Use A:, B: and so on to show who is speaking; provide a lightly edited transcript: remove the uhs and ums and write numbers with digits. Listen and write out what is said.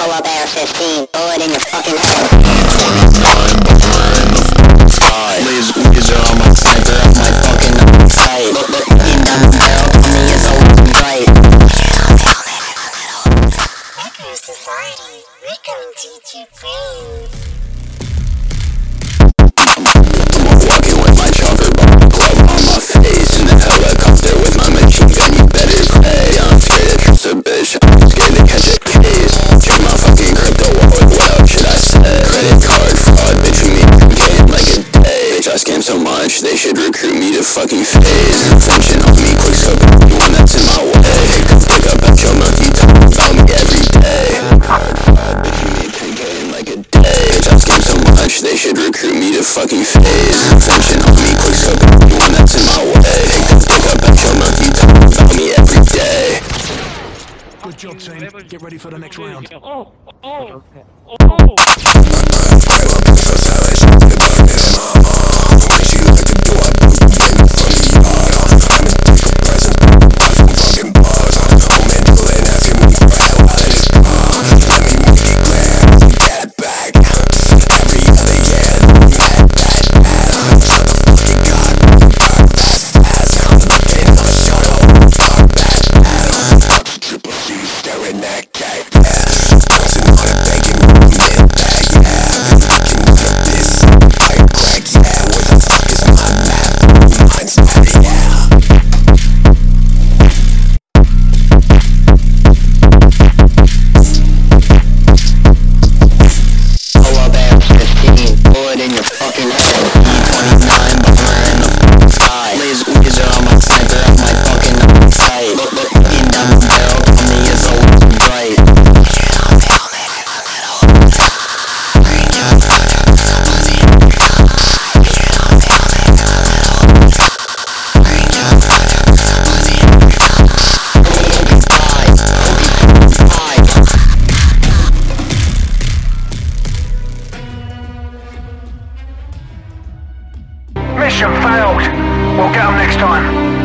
A: Pull up AR-15, throw it in your fucking head. Laser on my sniper, on my fucking sight. Looking down the barrel, on me is always bright.
B: Hacker Society, we're gonna teach you brains.
C: I'm walking with my chopper bomb club on my face in the helicopter with my machine gun, you better pay. I'm scared to trust a bitch, I'm scared to catch a case. Check my fucking crypto wallet, what else should I say? Credit card fraud, bitch, we need cocaine like a day. Bitch, I scam so much, they should recruit me to fucking phase. Flinching on me, quick scope, anyone that's in my way. Pick up at your monkey, talk about me every day. Card fraud, bitch, we need cocaine like a day. Bitch, I scam so much, they should recruit me to fucking phase. Flinching on me, quick scope, anyone that's in my way. Pick up at your monkey, talk about me every day.
D: Good job, team. Get ready for the next round.
E: Mission failed. We'll get them next time.